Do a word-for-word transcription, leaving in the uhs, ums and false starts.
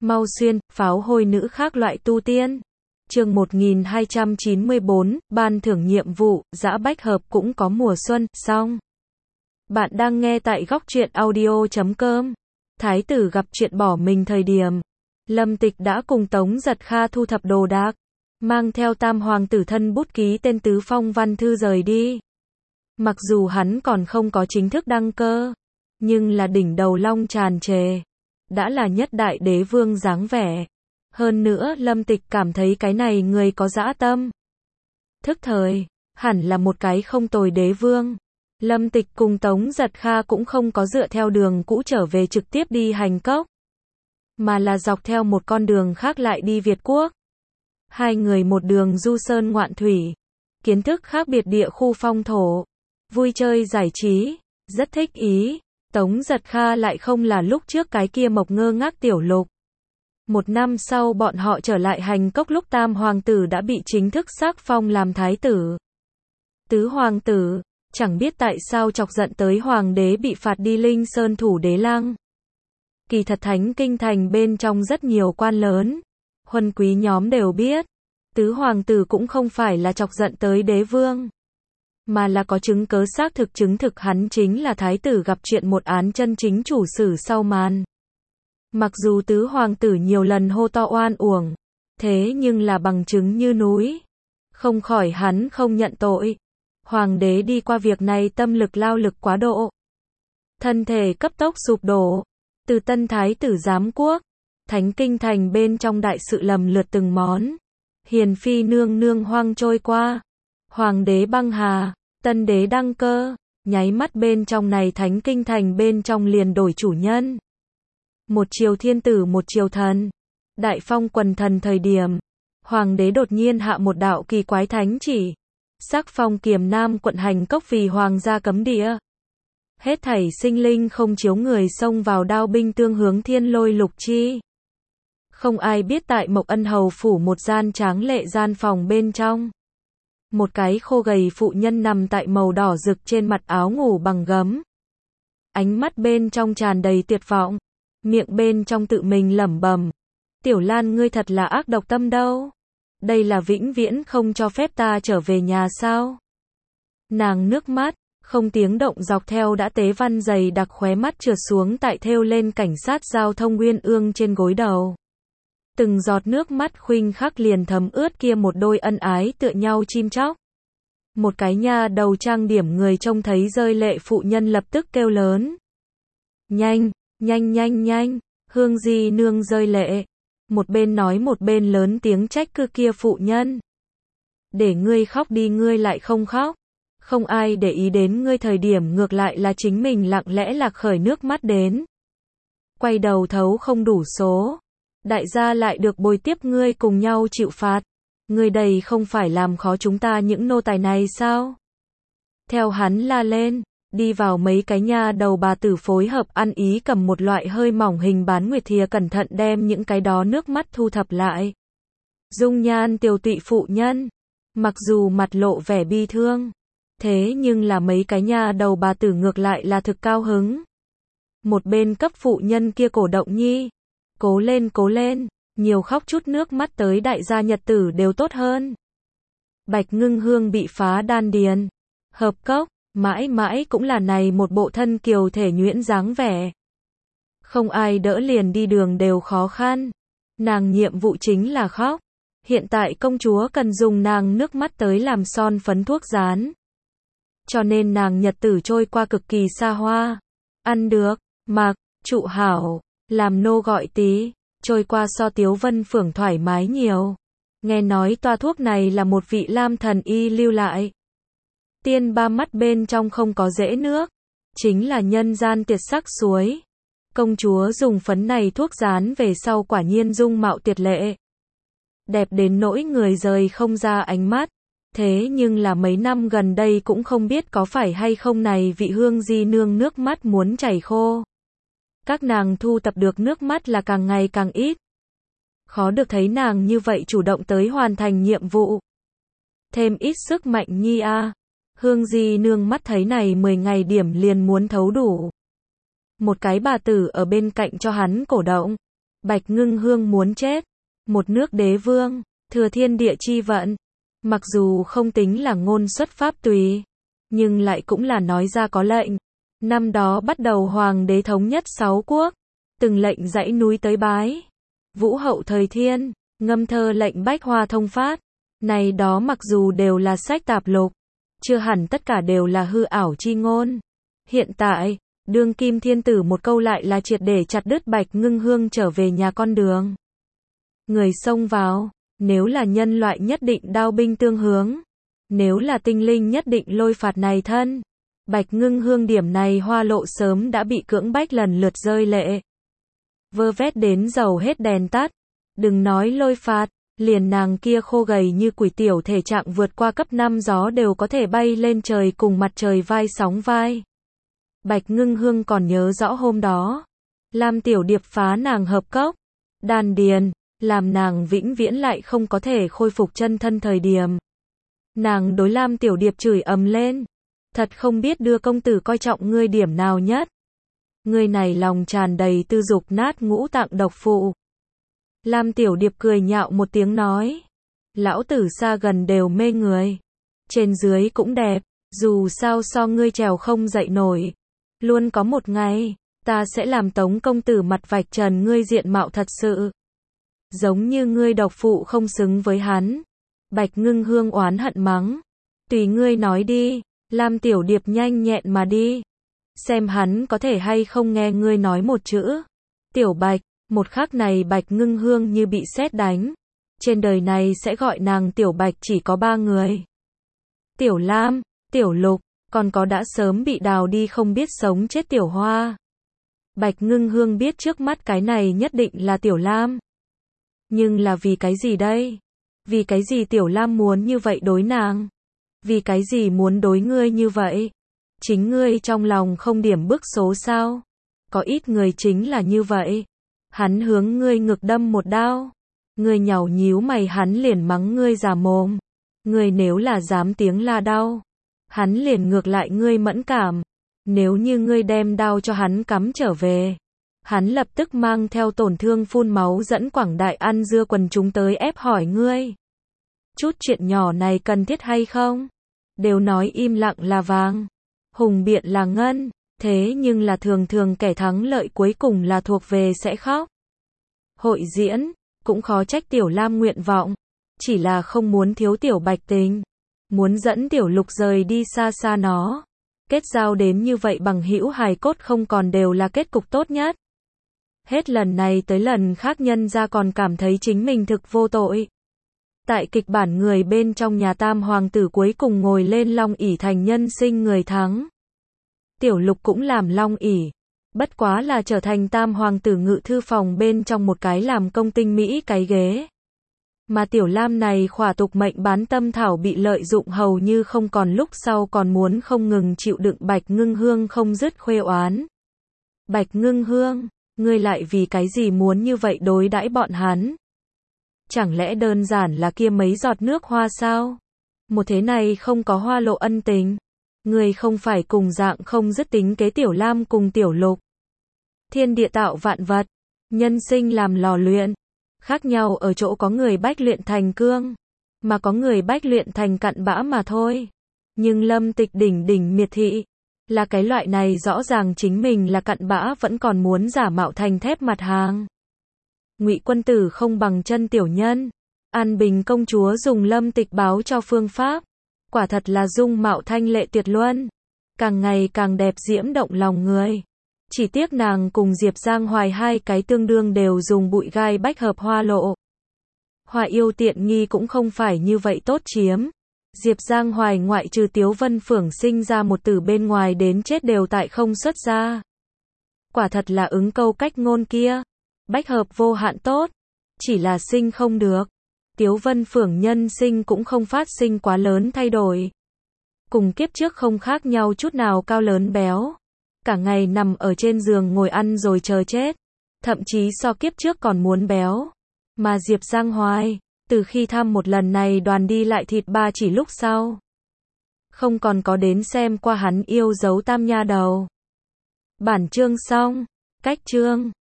Mau xuyên, pháo hôi nữ khác loại tu tiên. Chương một nghìn hai trăm chín mươi bốn, ban thưởng nhiệm vụ, dã bách hợp cũng có mùa xuân, xong. Bạn đang nghe tại góc truyện audio chấm com. Thái tử gặp chuyện bỏ mình thời điểm. Lâm Tịch đã cùng Tống Giật Kha thu thập đồ đạc, mang theo tam hoàng tử thân bút ký tên tứ phong văn thư rời đi. Mặc dù hắn còn không có chính thức đăng cơ, nhưng là đỉnh đầu long tràn trề, đã là nhất đại đế vương dáng vẻ. Hơn nữa Lâm Tịch cảm thấy cái này người có dã tâm. Thức thời, hẳn là một cái không tồi đế vương. Lâm Tịch cùng Tống Giật Kha cũng không có dựa theo đường cũ trở về trực tiếp đi Hành Cốc, mà là dọc theo một con đường khác lại đi Việt Quốc. Hai người một đường du sơn ngoạn thủy, kiến thức khác biệt địa khu phong thổ, vui chơi giải trí, rất thích ý. Tống Giật Kha lại không là lúc trước cái kia mộc ngơ ngác tiểu lục. Một năm sau bọn họ trở lại Hành Cốc lúc tam hoàng tử đã bị chính thức xác phong làm thái tử. Tứ hoàng tử, chẳng biết tại sao chọc giận tới hoàng đế bị phạt đi Linh Sơn thủ đế lăng. Kỳ thật thánh kinh thành bên trong rất nhiều quan lớn, huân quý nhóm đều biết, tứ hoàng tử cũng không phải là chọc giận tới đế vương, mà là có chứng cớ xác thực chứng thực hắn chính là thái tử gặp chuyện một án chân chính chủ sử sau màn. Mặc dù tứ hoàng tử nhiều lần hô to oan uổng, thế nhưng là bằng chứng như núi, không khỏi hắn không nhận tội. Hoàng đế đi qua việc này tâm lực lao lực quá độ, thân thể cấp tốc sụp đổ. Từ tân thái tử giám quốc, thánh kinh thành bên trong đại sự lầm lượt từng món, hiền phi nương nương hoang trôi qua, hoàng đế băng hà, tân đế đăng cơ, nháy mắt bên trong này thánh kinh thành bên trong liền đổi chủ nhân. Một triều thiên tử một triều thần, đại phong quần thần thời điểm, hoàng đế đột nhiên hạ một đạo kỳ quái thánh chỉ, sắc phong Kiềm Nam quận Hành Cốc vì hoàng gia cấm địa. Hết thảy sinh linh không chiếu người xông vào đao binh tương hướng thiên lôi lục chi. Không ai biết tại Mộc Ân hầu phủ một gian tráng lệ gian phòng bên trong, một cái khô gầy phụ nhân nằm tại màu đỏ rực trên mặt áo ngủ bằng gấm. Ánh mắt bên trong tràn đầy tuyệt vọng, miệng bên trong tự mình lẩm bẩm, Tiểu Lan ngươi thật là ác độc tâm đâu. Đây là vĩnh viễn không cho phép ta trở về nhà sao? Nàng nước mắt không tiếng động dọc theo đã tế văn dày đặc khóe mắt trượt xuống tại thêu lên cảnh sát giao thông uyên ương trên gối đầu. Từng giọt nước mắt khuynh khắc liền thấm ướt kia một đôi ân ái tựa nhau chim chóc. Một cái nha đầu trang điểm người trông thấy rơi lệ phụ nhân lập tức kêu lớn. Nhanh, nhanh nhanh nhanh, Hương Di nương rơi lệ. Một bên nói một bên lớn tiếng trách cứ kia phụ nhân. Để ngươi khóc đi ngươi lại không khóc. Không ai để ý đến ngươi thời điểm ngược lại là chính mình lặng lẽ lạc khởi nước mắt đến. Quay đầu thấu không đủ số. Đại gia lại được bồi tiếp ngươi cùng nhau chịu phạt. Ngươi đây không phải làm khó chúng ta những nô tài này sao? Theo hắn la lên, đi vào mấy cái nha đầu bà tử phối hợp ăn ý cầm một loại hơi mỏng hình bán nguyệt thìa cẩn thận đem những cái đó nước mắt thu thập lại. Dung nhan tiều tụy phụ nhân, mặc dù mặt lộ vẻ bi thương, thế nhưng là mấy cái nha đầu bà tử ngược lại là thực cao hứng. Một bên cấp phụ nhân kia cổ động nhi, cố lên cố lên, nhiều khóc chút nước mắt tới đại gia nhật tử đều tốt hơn. Bạch Ngưng Hương bị phá đan điền, hợp cốc, mãi mãi cũng là này một bộ thân kiều thể nhuyễn dáng vẻ. Không ai đỡ liền đi đường đều khó khăn. Nàng nhiệm vụ chính là khóc. Hiện tại công chúa cần dùng nàng nước mắt tới làm son phấn thuốc dán. Cho nên nàng nhật tử trôi qua cực kỳ xa hoa. Ăn được, mặc, trụ hảo, làm nô gọi tí, trôi qua so Tiếu Vân Phưởng thoải mái nhiều. Nghe nói toa thuốc này là một vị lam thần y lưu lại. Tiên ba mắt bên trong không có rễ nước, chính là nhân gian tuyệt sắc suối. Công chúa dùng phấn này thuốc dán về sau quả nhiên dung mạo tuyệt lệ. Đẹp đến nỗi người rời không ra ánh mắt. Thế nhưng là mấy năm gần đây cũng không biết có phải hay không này vị Hương Di nương nước mắt muốn chảy khô. Các nàng thu tập được nước mắt là càng ngày càng ít. Khó được thấy nàng như vậy chủ động tới hoàn thành nhiệm vụ. Thêm ít sức mạnh nhi a. Hương Di nương mắt thấy này mười ngày điểm liền muốn thấu đủ. Một cái bà tử ở bên cạnh cho hắn cổ động. Bạch Ngưng Hương muốn chết. Một nước đế vương, thừa thiên địa chi vận. Mặc dù không tính là ngôn xuất pháp tùy, nhưng lại cũng là nói ra có lệnh. Năm đó bắt đầu hoàng đế thống nhất sáu quốc, từng lệnh dãy núi tới bái. Vũ hậu thời thiên, ngâm thơ lệnh bách hoa thông phát. Này đó mặc dù đều là sách tạp lục, chưa hẳn tất cả đều là hư ảo chi ngôn. Hiện tại, đương kim thiên tử một câu lại là triệt để chặt đứt Bạch Ngưng Hương trở về nhà con đường. Người xông vào, nếu là nhân loại nhất định đao binh tương hướng, nếu là tinh linh nhất định lôi phạt này thân. Bạch Ngưng Hương điểm này hoa lộ sớm đã bị cưỡng bách lần lượt rơi lệ. Vơ vét đến dầu hết đèn tắt, đừng nói lôi phạt, liền nàng kia khô gầy như quỷ tiểu thể trạng vượt qua cấp năm gió đều có thể bay lên trời cùng mặt trời vai sóng vai. Bạch Ngưng Hương còn nhớ rõ hôm đó, Lam Tiểu Điệp phá nàng hợp cốc, đan điền, làm nàng vĩnh viễn lại không có thể khôi phục chân thân thời điểm. Nàng đối Lam Tiểu Điệp chửi ầm lên, thật không biết đưa công tử coi trọng ngươi điểm nào nhất. Ngươi này lòng tràn đầy tư dục nát ngũ tạng độc phụ. Lam Tiểu Điệp cười nhạo một tiếng nói, lão tử xa gần đều mê người, trên dưới cũng đẹp, dù sao so ngươi trèo không dậy nổi. Luôn có một ngày, ta sẽ làm Tống công tử mặt vạch trần ngươi diện mạo thật sự. Giống như ngươi độc phụ không xứng với hắn. Bạch Ngưng Hương oán hận mắng, tùy ngươi nói đi. Lam Tiểu Điệp nhanh nhẹn mà đi, xem hắn có thể hay không nghe ngươi nói một chữ. Tiểu Bạch, một khắc này Bạch Ngưng Hương như bị sét đánh. Trên đời này sẽ gọi nàng Tiểu Bạch chỉ có ba người. Tiểu Lam, Tiểu Lục, còn có đã sớm bị đào đi không biết sống chết Tiểu Hoa. Bạch Ngưng Hương biết trước mắt cái này nhất định là Tiểu Lam. Nhưng là vì cái gì đây? Vì cái gì Tiểu Lam muốn như vậy đối nàng? Vì cái gì muốn đối ngươi như vậy? Chính ngươi trong lòng không điểm bức số sao? Có ít người chính là như vậy. Hắn hướng ngươi ngực đâm một đao. Ngươi nhàu nhíu mày hắn liền mắng ngươi già mồm. Ngươi nếu là dám tiếng la đau, hắn liền ngược lại ngươi mẫn cảm. Nếu như ngươi đem đao cho hắn cắm trở về, hắn lập tức mang theo tổn thương phun máu dẫn quảng đại ăn dưa quần chúng tới ép hỏi ngươi. Chút chuyện nhỏ này cần thiết hay không? Đều nói im lặng là vàng, hùng biện là ngân, thế nhưng là thường thường kẻ thắng lợi cuối cùng là thuộc về sẽ khóc. Hội diễn, cũng khó trách Tiểu Lam nguyện vọng, chỉ là không muốn thiếu Tiểu Bạch tình, muốn dẫn Tiểu Lục rời đi xa xa nó. Kết giao đến như vậy bằng hữu hài cốt không còn đều là kết cục tốt nhất. Hết lần này tới lần khác nhân ra còn cảm thấy chính mình thực vô tội. Tại kịch bản người bên trong nhà Tam hoàng tử cuối cùng ngồi lên long ỷ thành nhân sinh người thắng. Tiểu Lục cũng làm long ỷ, bất quá là trở thành Tam hoàng tử ngự thư phòng bên trong một cái làm công tinh mỹ cái ghế. Mà Tiểu Lam này khỏa tục mệnh bán tâm thảo bị lợi dụng hầu như không còn lúc sau còn muốn không ngừng chịu đựng Bạch Ngưng Hương không dứt khuê oán. Bạch Ngưng Hương, ngươi lại vì cái gì muốn như vậy đối đãi bọn hắn? Chẳng lẽ đơn giản là kia mấy giọt nước hoa sao? Một thế này không có hoa lộ ân tình. Ngươi không phải cùng dạng không dứt tính kế Tiểu Lam cùng Tiểu Lục. Thiên địa tạo vạn vật, nhân sinh làm lò luyện. Khác nhau ở chỗ có người bách luyện thành cương, mà có người bách luyện thành cặn bã mà thôi. Nhưng Lâm Tịch đỉnh đỉnh miệt thị, là cái loại này rõ ràng chính mình là cặn bã vẫn còn muốn giả mạo thành thép mặt hàng. Ngụy Quân Tử không bằng chân tiểu nhân. An Bình công chúa dùng Lâm Tịch báo cho phương pháp, quả thật là dung mạo thanh lệ tuyệt luân, càng ngày càng đẹp diễm động lòng người. Chỉ tiếc nàng cùng Diệp Giang Hoài hai cái tương đương đều dùng bụi gai bách hợp hoa lộ. Hoa yêu tiện nghi cũng không phải như vậy tốt chiếm. Diệp Giang Hoài ngoại trừ Tiếu Vân Phưởng sinh ra một tử bên ngoài đến chết đều tại không xuất ra. Quả thật là ứng câu cách ngôn kia. Bách hợp vô hạn tốt, chỉ là sinh không được. Tiếu Vân Phưởng nhân sinh cũng không phát sinh quá lớn thay đổi. Cùng kiếp trước không khác nhau chút nào cao lớn béo. Cả ngày nằm ở trên giường ngồi ăn rồi chờ chết. Thậm chí so kiếp trước còn muốn béo. Mà Diệp Giang Hoài, từ khi thăm một lần này đoàn đi lại thịt ba chỉ lúc sau, không còn có đến xem qua hắn yêu dấu tam nha đầu. Bản chương xong. Cách chương